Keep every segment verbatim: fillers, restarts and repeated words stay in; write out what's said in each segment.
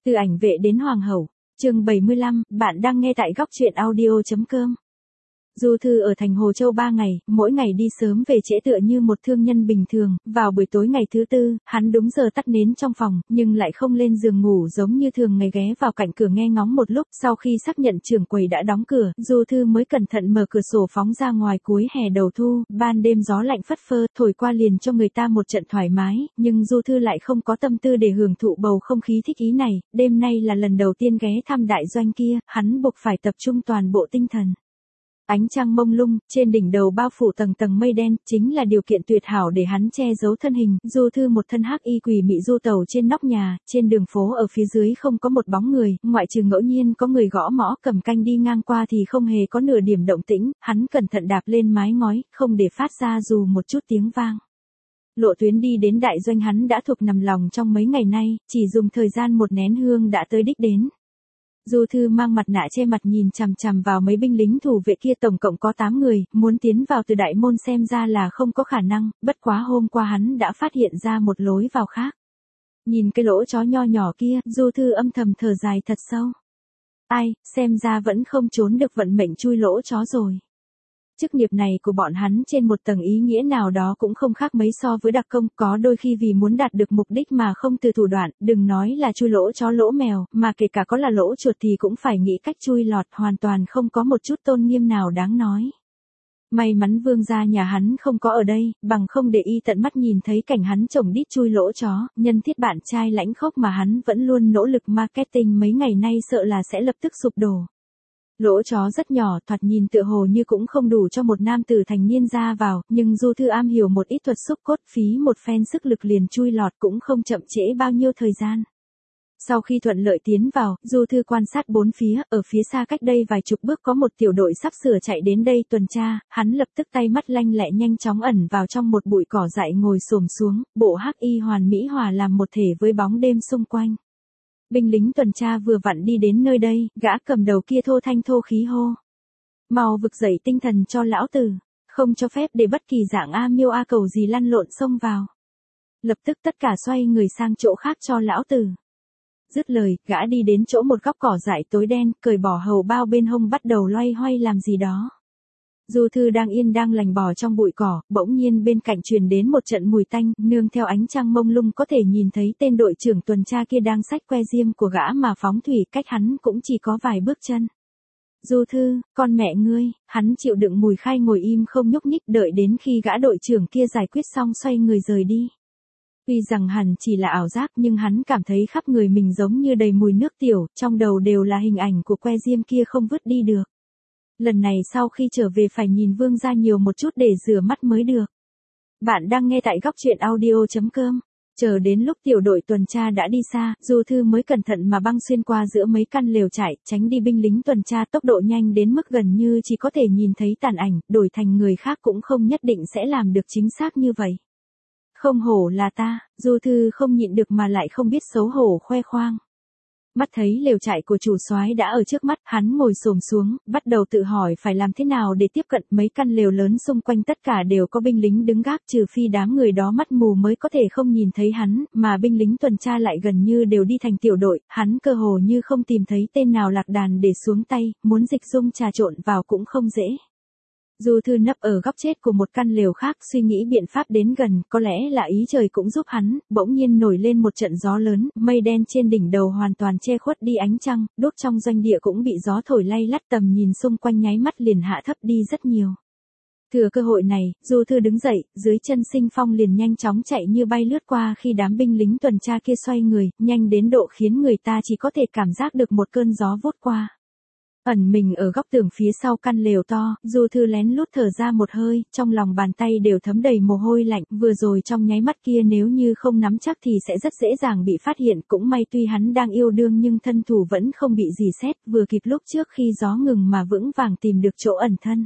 Từ ảnh vệ đến hoàng hậu, chương bảy mươi lăm, bạn đang nghe tại góc truyện audio.com. Du Thư ở thành Hồ Châu ba ngày, mỗi ngày đi sớm về trễ tựa như một thương nhân bình thường, vào buổi tối ngày thứ tư, hắn đúng giờ tắt nến trong phòng, nhưng lại không lên giường ngủ giống như thường ngày ghé vào cạnh cửa nghe ngóng một lúc, sau khi xác nhận trưởng quầy đã đóng cửa, Du Thư mới cẩn thận mở cửa sổ phóng ra ngoài cuối hè đầu thu, ban đêm gió lạnh phất phơ, thổi qua liền cho người ta một trận thoải mái, nhưng Du Thư lại không có tâm tư để hưởng thụ bầu không khí thích ý này, đêm nay là lần đầu tiên ghé thăm đại doanh kia, hắn buộc phải tập trung toàn bộ tinh thần. Ánh trăng mông lung, trên đỉnh đầu bao phủ tầng tầng mây đen, chính là điều kiện tuyệt hảo để hắn che giấu thân hình. Du Thư một thân hắc y quỳ mị du tàu trên nóc nhà, trên đường phố ở phía dưới không có một bóng người, ngoại trừ ngẫu nhiên có người gõ mõ cầm canh đi ngang qua thì không hề có nửa điểm động tĩnh, hắn cẩn thận đạp lên mái ngói, không để phát ra dù một chút tiếng vang. Lộ tuyến đi đến đại doanh hắn đã thuộc nằm lòng trong mấy ngày nay, chỉ dùng thời gian một nén hương đã tới đích đến. Du Thư mang mặt nạ che mặt nhìn chằm chằm vào mấy binh lính thủ vệ kia, tổng cộng có tám người, muốn tiến vào từ đại môn xem ra là không có khả năng, bất quá hôm qua hắn đã phát hiện ra một lối vào khác. Nhìn cái lỗ chó nho nhỏ kia, Du Thư âm thầm thở dài thật sâu. Ai, xem ra vẫn không trốn được vận mệnh chui lỗ chó rồi. Chức nghiệp này của bọn hắn trên một tầng ý nghĩa nào đó cũng không khác mấy so với đặc công, có đôi khi vì muốn đạt được mục đích mà không từ thủ đoạn, đừng nói là chui lỗ chó lỗ mèo, mà kể cả có là lỗ chuột thì cũng phải nghĩ cách chui lọt, hoàn toàn không có một chút tôn nghiêm nào đáng nói. May mắn vương gia nhà hắn không có ở đây, bằng không để y tận mắt nhìn thấy cảnh hắn chồng đít chui lỗ chó, nhân thiết bạn trai lãnh khốc mà hắn vẫn luôn nỗ lực marketing mấy ngày nay sợ là sẽ lập tức sụp đổ. Lỗ chó rất nhỏ, thoạt nhìn tựa hồ như cũng không đủ cho một nam tử thành niên ra vào, nhưng Du Thư am hiểu một ít thuật xúc cốt, phí một phen sức lực liền chui lọt cũng không chậm trễ bao nhiêu thời gian. Sau khi thuận lợi tiến vào, Du Thư quan sát bốn phía, ở phía xa cách đây vài chục bước có một tiểu đội sắp sửa chạy đến đây tuần tra, hắn lập tức tay mắt lanh lẹ nhanh chóng ẩn vào trong một bụi cỏ dại ngồi xổm xuống, bộ hắc y hoàn mỹ hòa làm một thể với bóng đêm xung quanh. Binh lính tuần tra vừa vặn đi đến nơi đây, gã cầm đầu kia thô thanh thô khí hô. Mau vực dậy tinh thần cho lão tử, không cho phép để bất kỳ dạng A miêu A cầu gì lăn lộn xông vào. Lập tức tất cả xoay người sang chỗ khác cho lão tử. Dứt lời, gã đi đến chỗ một góc cỏ dại tối đen, cởi bỏ hầu bao bên hông bắt đầu loay hoay làm gì đó. Du Thư đang yên đang lành bò trong bụi cỏ, bỗng nhiên bên cạnh truyền đến một trận mùi tanh, nương theo ánh trăng mông lung có thể nhìn thấy tên đội trưởng tuần tra kia đang xách que diêm của gã mà phóng thủy, cách hắn cũng chỉ có vài bước chân. Du Thư, con mẹ ngươi, hắn chịu đựng mùi khai ngồi im không nhúc nhích đợi đến khi gã đội trưởng kia giải quyết xong xoay người rời đi. Tuy rằng hẳn chỉ là ảo giác nhưng hắn cảm thấy khắp người mình giống như đầy mùi nước tiểu, trong đầu đều là hình ảnh của que diêm kia không vứt đi được. Lần này sau khi trở về phải nhìn vương gia nhiều một chút để rửa mắt mới được. Bạn đang nghe tại góc truyện audio.com. Chờ đến lúc tiểu đội tuần tra đã đi xa, Du Thư mới cẩn thận mà băng xuyên qua giữa mấy căn lều trại, tránh đi binh lính tuần tra tốc độ nhanh đến mức gần như chỉ có thể nhìn thấy tàn ảnh, đổi thành người khác cũng không nhất định sẽ làm được chính xác như vậy. Không hổ là ta, Du Thư không nhịn được mà lại không biết xấu hổ khoe khoang. Mắt thấy lều trại của chủ soái đã ở trước mắt, hắn ngồi xổm xuống, bắt đầu tự hỏi phải làm thế nào để tiếp cận. Mấy căn lều lớn xung quanh tất cả đều có binh lính đứng gác, trừ phi đám người đó mắt mù mới có thể không nhìn thấy hắn, mà binh lính tuần tra lại gần như đều đi thành tiểu đội, hắn cơ hồ như không tìm thấy tên nào lạc đàn để xuống tay, muốn dịch dung trà trộn vào cũng không dễ. Du Thư nấp ở góc chết của một căn lều khác, suy nghĩ biện pháp đến gần, có lẽ là ý trời cũng giúp hắn, bỗng nhiên nổi lên một trận gió lớn, mây đen trên đỉnh đầu hoàn toàn che khuất đi ánh trăng, đốt trong doanh địa cũng bị gió thổi lay lắt, tầm nhìn xung quanh nháy mắt liền hạ thấp đi rất nhiều. Thừa cơ hội này, Du Thư đứng dậy, dưới chân Sinh Phong liền nhanh chóng chạy như bay lướt qua khi đám binh lính tuần tra kia xoay người, nhanh đến độ khiến người ta chỉ có thể cảm giác được một cơn gió vút qua. Ẩn mình ở góc tường phía sau căn lều to, Du Thư lén lút thở ra một hơi, trong lòng bàn tay đều thấm đầy mồ hôi lạnh, vừa rồi trong nháy mắt kia nếu như không nắm chắc thì sẽ rất dễ dàng bị phát hiện, cũng may tuy hắn đang yêu đương nhưng thân thủ vẫn không bị gì xét, vừa kịp lúc trước khi gió ngừng mà vững vàng tìm được chỗ ẩn thân.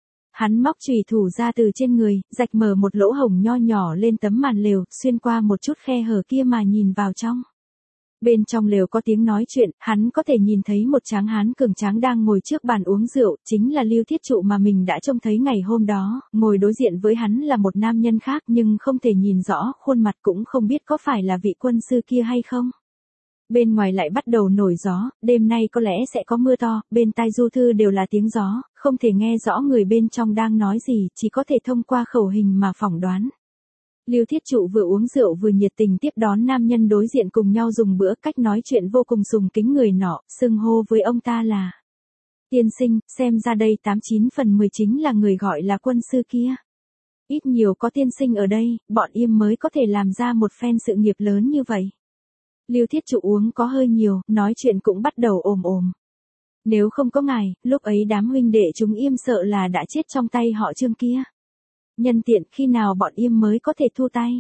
Hắn móc chùy thủ ra từ trên người, rạch mở một lỗ hổng nho nhỏ lên tấm màn lều, xuyên qua một chút khe hở kia mà nhìn vào trong. Bên trong lều có tiếng nói chuyện, hắn có thể nhìn thấy một tráng hán cường tráng đang ngồi trước bàn uống rượu, chính là Lưu Thiết Trụ mà mình đã trông thấy ngày hôm đó, ngồi đối diện với hắn là một nam nhân khác nhưng không thể nhìn rõ khuôn mặt, cũng không biết có phải là vị quân sư kia hay không. Bên ngoài lại bắt đầu nổi gió, đêm nay có lẽ sẽ có mưa to, bên tai Du Thư đều là tiếng gió, không thể nghe rõ người bên trong đang nói gì, chỉ có thể thông qua khẩu hình mà phỏng đoán. Lưu Thiết Trụ vừa uống rượu vừa nhiệt tình tiếp đón nam nhân đối diện cùng nhau dùng bữa, cách nói chuyện vô cùng sùng kính người nọ, xưng hô với ông ta là tiên sinh, xem ra đây tám chín phần mười chính là người gọi là quân sư kia. Ít nhiều có tiên sinh ở đây, bọn Yêm mới có thể làm ra một phen sự nghiệp lớn như vậy. Lưu Thiết Trụ uống có hơi nhiều, nói chuyện cũng bắt đầu ồm ồm. Nếu không có ngài, lúc ấy đám huynh đệ chúng Yêm sợ là đã chết trong tay họ Trương kia. Nhân tiện khi nào bọn Yêm mới có thể thu tay.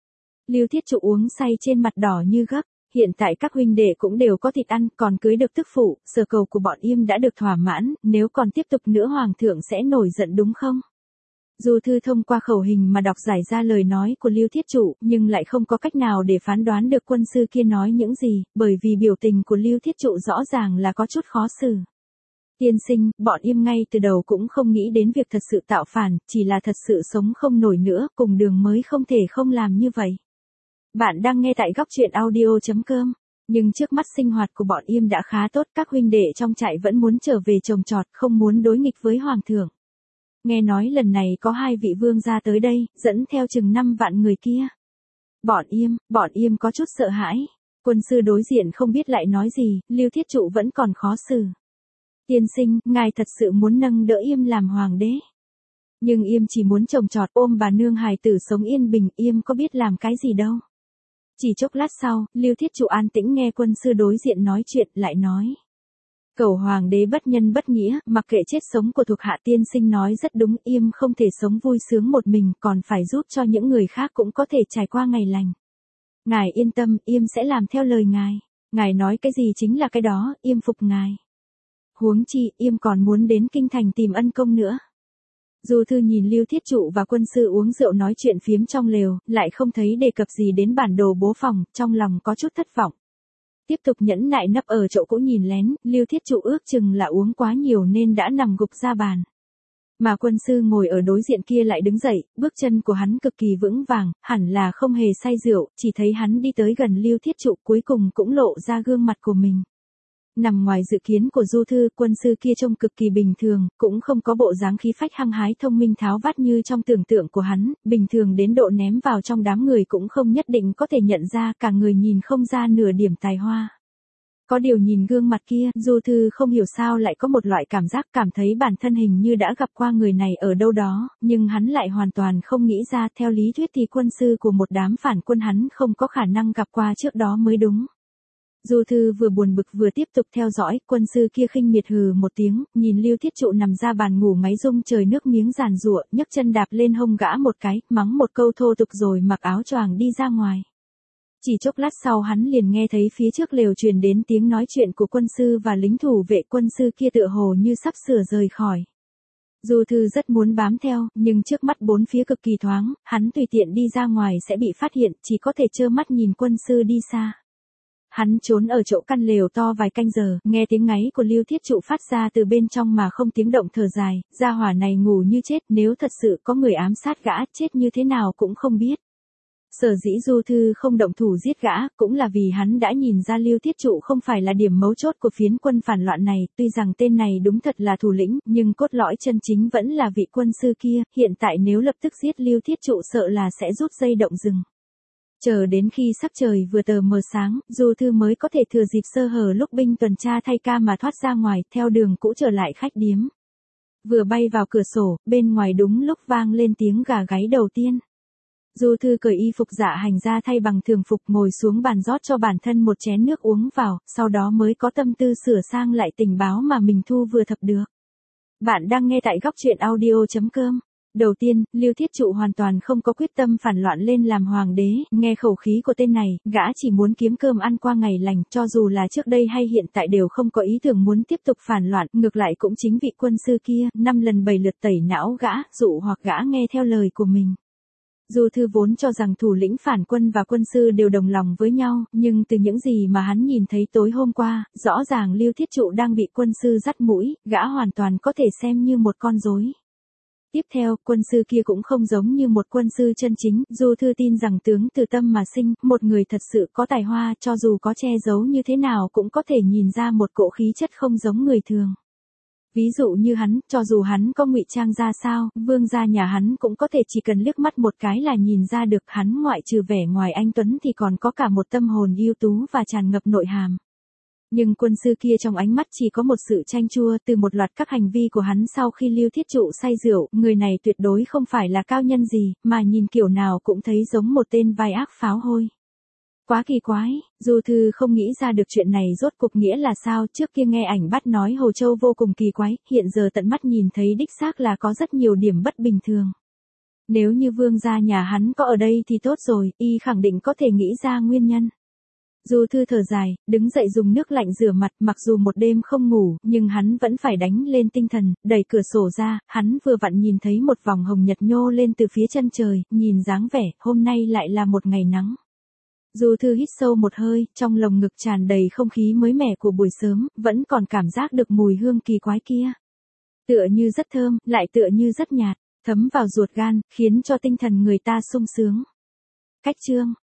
Lưu Thiết Trụ uống say trên mặt đỏ như gấp. Hiện tại các huynh đệ cũng đều có thịt ăn, còn cưới được tức phụ, sở cầu của bọn Yêm đã được thỏa mãn, nếu còn tiếp tục nữa hoàng thượng sẽ nổi giận đúng không? Du Thư thông qua khẩu hình mà đọc giải ra lời nói của Lưu Thiết Trụ, nhưng lại không có cách nào để phán đoán được quân sư kia nói những gì, bởi vì biểu tình của Lưu Thiết Trụ rõ ràng là có chút khó xử. Tiên sinh, bọn Yêm ngay từ đầu cũng không nghĩ đến việc thật sự tạo phản, chỉ là thật sự sống không nổi nữa, cùng đường mới không thể không làm như vậy. Bạn đang nghe tại góc truyện audio chấm com. Nhưng trước mắt sinh hoạt của bọn Yêm đã khá tốt, các huynh đệ trong trại vẫn muốn trở về trồng trọt, không muốn đối nghịch với hoàng thượng. Nghe nói lần này có hai vị vương gia tới đây, dẫn theo chừng năm vạn người kia. Bọn Yêm, bọn Yêm có chút sợ hãi. Quân sư đối diện không biết lại nói gì, Lưu Thiết Trụ vẫn còn khó xử. Tiên sinh, ngài thật sự muốn nâng đỡ Yêm làm hoàng đế. Nhưng Yêm chỉ muốn trồng trọt ôm bà nương hài tử sống yên bình, Yêm có biết làm cái gì đâu. Chỉ chốc lát sau, Lưu Thiết Trụ an tĩnh nghe quân sư đối diện nói chuyện, lại nói. Cầu hoàng đế bất nhân bất nghĩa, mặc kệ chết sống của thuộc hạ, tiên sinh nói rất đúng, Yêm không thể sống vui sướng một mình, còn phải giúp cho những người khác cũng có thể trải qua ngày lành. Ngài yên tâm, Yêm sẽ làm theo lời ngài. Ngài nói cái gì chính là cái đó, Yêm phục ngài. Huống chi, Yêm còn muốn đến kinh thành tìm ân công nữa. Du Thư nhìn Lưu Thiết Trụ và quân sư uống rượu nói chuyện phiếm trong lều, lại không thấy đề cập gì đến bản đồ bố phòng, trong lòng có chút thất vọng. Tiếp tục nhẫn nại nấp ở chỗ cũ nhìn lén, Lưu Thiết Trụ ước chừng là uống quá nhiều nên đã nằm gục ra bàn. Mà quân sư ngồi ở đối diện kia lại đứng dậy, bước chân của hắn cực kỳ vững vàng, hẳn là không hề say rượu, chỉ thấy hắn đi tới gần Lưu Thiết Trụ cuối cùng cũng lộ ra gương mặt của mình. Nằm ngoài dự kiến của Du Thư, quân sư kia trông cực kỳ bình thường, cũng không có bộ dáng khí phách hăng hái thông minh tháo vát như trong tưởng tượng của hắn, bình thường đến độ ném vào trong đám người cũng không nhất định có thể nhận ra, cả người nhìn không ra nửa điểm tài hoa. Có điều nhìn gương mặt kia, Du Thư không hiểu sao lại có một loại cảm giác cảm thấy bản thân hình như đã gặp qua người này ở đâu đó, nhưng hắn lại hoàn toàn không nghĩ ra, theo lý thuyết thì quân sư của một đám phản quân hắn không có khả năng gặp qua trước đó mới đúng. Du Thư vừa buồn bực vừa tiếp tục theo dõi, quân sư kia khinh miệt hừ một tiếng, nhìn Lưu Thiết Trụ nằm ra bàn ngủ ngáy rung trời nước miếng giàn giụa, nhấc chân đạp lên hông gã một cái, mắng một câu thô tục rồi mặc áo choàng đi ra ngoài. Chỉ chốc lát sau hắn liền nghe thấy phía trước lều truyền đến tiếng nói chuyện của quân sư và lính thủ vệ, quân sư kia tựa hồ như sắp sửa rời khỏi. Du Thư rất muốn bám theo, nhưng trước mắt bốn phía cực kỳ thoáng, hắn tùy tiện đi ra ngoài sẽ bị phát hiện, chỉ có thể trơ mắt nhìn quân sư đi xa. Hắn trốn ở chỗ căn lều to vài canh giờ, nghe tiếng ngáy của Lưu Thiết Trụ phát ra từ bên trong mà không tiếng động thở dài, gia hỏa này ngủ như chết, nếu thật sự có người ám sát gã, chết như thế nào cũng không biết. Sở dĩ Du Thư không động thủ giết gã, cũng là vì hắn đã nhìn ra Lưu Thiết Trụ không phải là điểm mấu chốt của phiến quân phản loạn này, tuy rằng tên này đúng thật là thủ lĩnh, nhưng cốt lõi chân chính vẫn là vị quân sư kia, hiện tại nếu lập tức giết Lưu Thiết Trụ sợ là sẽ rút dây động rừng. Chờ đến khi sắc trời vừa tờ mờ sáng, Du Thư mới có thể thừa dịp sơ hở lúc binh tuần tra thay ca mà thoát ra ngoài, theo đường cũ trở lại khách điếm. Vừa bay vào cửa sổ, bên ngoài đúng lúc vang lên tiếng gà gáy đầu tiên. Du Thư cởi y phục dạ hành ra thay bằng thường phục, ngồi xuống bàn rót cho bản thân một chén nước uống vào, sau đó mới có tâm tư sửa sang lại tình báo mà mình thu vừa thập được. Bạn đang nghe tại góc truyện audio chấm com. Đầu tiên, Lưu Thiết Trụ hoàn toàn không có quyết tâm phản loạn lên làm hoàng đế, nghe khẩu khí của tên này, gã chỉ muốn kiếm cơm ăn qua ngày lành, cho dù là trước đây hay hiện tại đều không có ý tưởng muốn tiếp tục phản loạn, ngược lại cũng chính vị quân sư kia, năm lần bảy lượt tẩy não gã, dụ hoặc gã nghe theo lời của mình. Du Thư vốn cho rằng thủ lĩnh phản quân và quân sư đều đồng lòng với nhau, nhưng từ những gì mà hắn nhìn thấy tối hôm qua, rõ ràng Lưu Thiết Trụ đang bị quân sư dắt mũi, gã hoàn toàn có thể xem như một con rối. Tiếp theo, quân sư kia cũng không giống như một quân sư chân chính, Du Thư tin rằng tướng từ tâm mà sinh, một người thật sự có tài hoa, cho dù có che giấu như thế nào cũng có thể nhìn ra một cỗ khí chất không giống người thường. Ví dụ như hắn, cho dù hắn có ngụy trang ra sao, vương gia nhà hắn cũng có thể chỉ cần liếc mắt một cái là nhìn ra được hắn ngoại trừ vẻ ngoài anh tuấn thì còn có cả một tâm hồn ưu tú và tràn ngập nội hàm. Nhưng quân sư kia trong ánh mắt chỉ có một sự chanh chua từ một loạt các hành vi của hắn sau khi Lưu Thiết Trụ say rượu, người này tuyệt đối không phải là cao nhân gì, mà nhìn kiểu nào cũng thấy giống một tên vai ác pháo hôi. Quá kỳ quái, Du Thư không nghĩ ra được chuyện này rốt cuộc nghĩa là sao, trước kia nghe ảnh bắt nói Hồ Châu vô cùng kỳ quái, hiện giờ tận mắt nhìn thấy đích xác là có rất nhiều điểm bất bình thường. Nếu như vương gia nhà hắn có ở đây thì tốt rồi, y khẳng định có thể nghĩ ra nguyên nhân. Du Thư thở dài, đứng dậy dùng nước lạnh rửa mặt, mặc dù một đêm không ngủ, nhưng hắn vẫn phải đánh lên tinh thần, đẩy cửa sổ ra, hắn vừa vặn nhìn thấy một vòng hồng nhật nhô lên từ phía chân trời, nhìn dáng vẻ, hôm nay lại là một ngày nắng. Du Thư hít sâu một hơi, trong lồng ngực tràn đầy không khí mới mẻ của buổi sớm, vẫn còn cảm giác được mùi hương kỳ quái kia. Tựa như rất thơm, lại tựa như rất nhạt, thấm vào ruột gan, khiến cho tinh thần người ta sung sướng. Cách chương